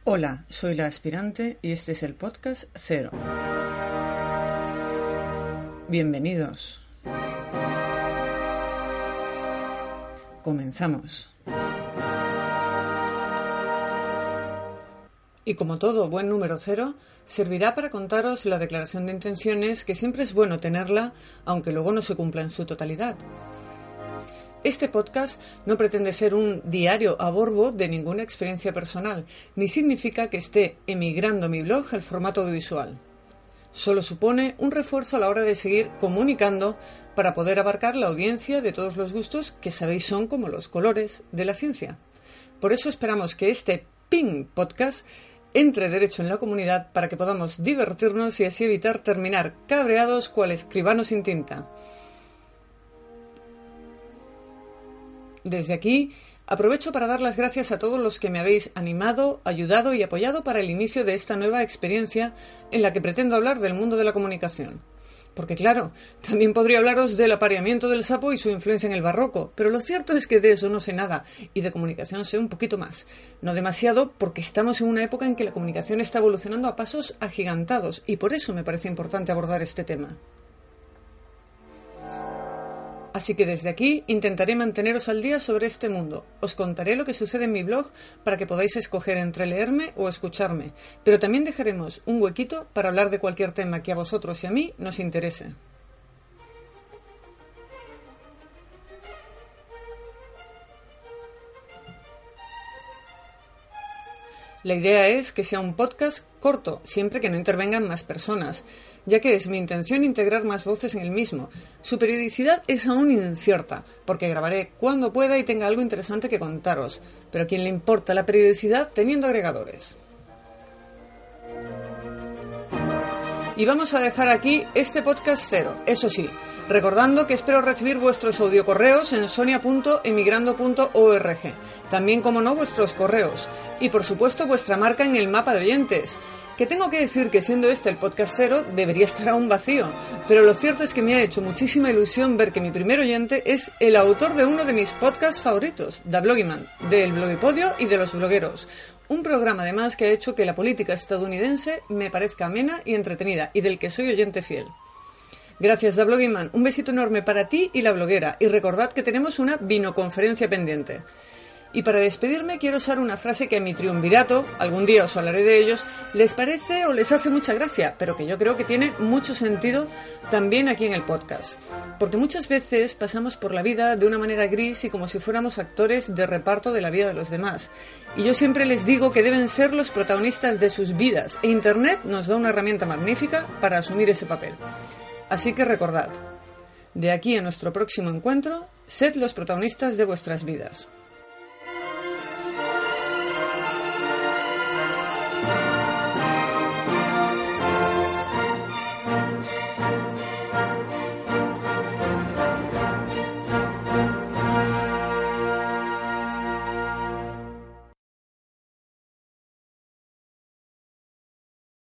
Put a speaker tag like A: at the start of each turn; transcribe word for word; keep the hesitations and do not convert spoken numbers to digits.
A: Hola, soy la aspirante y este es el podcast cero. Bienvenidos. Comenzamos. Y como todo buen número cero, servirá para contaros la declaración de intenciones, que siempre es bueno tenerla, aunque luego no se cumpla en su totalidad. Este podcast no pretende ser un diario a borbo de ninguna experiencia personal, ni significa que esté emigrando mi blog al formato audiovisual. Solo supone un refuerzo a la hora de seguir comunicando para poder abarcar la audiencia de todos los gustos que sabéis son como los colores de la ciencia. Por eso esperamos que este Ping Podcast entre derecho en la comunidad para que podamos divertirnos y así evitar terminar cabreados cual escribano sin tinta. Desde aquí, aprovecho para dar las gracias a todos los que me habéis animado, ayudado y apoyado para el inicio de esta nueva experiencia en la que pretendo hablar del mundo de la comunicación. Porque claro, también podría hablaros del apareamiento del sapo y su influencia en el barroco, pero lo cierto es que de eso no sé nada, y de comunicación sé un poquito más. No demasiado, porque estamos en una época en que la comunicación está evolucionando a pasos agigantados, y por eso me parece importante abordar este tema. Así que desde aquí intentaré manteneros al día sobre este mundo. Os contaré lo que sucede en mi blog para que podáis escoger entre leerme o escucharme, pero también dejaremos un huequito para hablar de cualquier tema que a vosotros y a mí nos interese. La idea es que sea un podcast corto, siempre que no intervengan más personas, ya que es mi intención integrar más voces en el mismo. Su periodicidad es aún incierta, porque grabaré cuando pueda y tenga algo interesante que contaros, pero ¿a quién le importa la periodicidad teniendo agregadores? Y vamos a dejar aquí este podcast cero, eso sí, recordando que espero recibir vuestros audiocorreos en sonia punto emigrando punto org, también como no vuestros correos, y por supuesto vuestra marca en el mapa de oyentes, que tengo que decir que siendo este el podcast cero debería estar aún vacío, pero lo cierto es que me ha hecho muchísima ilusión ver que mi primer oyente es el autor de uno de mis podcasts favoritos, Da Blogiman, del Blogipodio y de los blogueros. Un programa además que ha hecho que la política estadounidense me parezca amena y entretenida, y del que soy oyente fiel. Gracias, Da Blogiman. Un besito enorme para ti y la bloguera, y recordad que tenemos una vinoconferencia pendiente. Y para despedirme quiero usar una frase que a mi triunvirato, algún día os hablaré de ellos, les parece o les hace mucha gracia, pero que yo creo que tiene mucho sentido también aquí en el podcast. Porque muchas veces pasamos por la vida de una manera gris y como si fuéramos actores de reparto de la vida de los demás. Y yo siempre les digo que deben ser los protagonistas de sus vidas, e Internet nos da una herramienta magnífica para asumir ese papel. Así que recordad, de aquí a nuestro próximo encuentro, sed los protagonistas de vuestras vidas.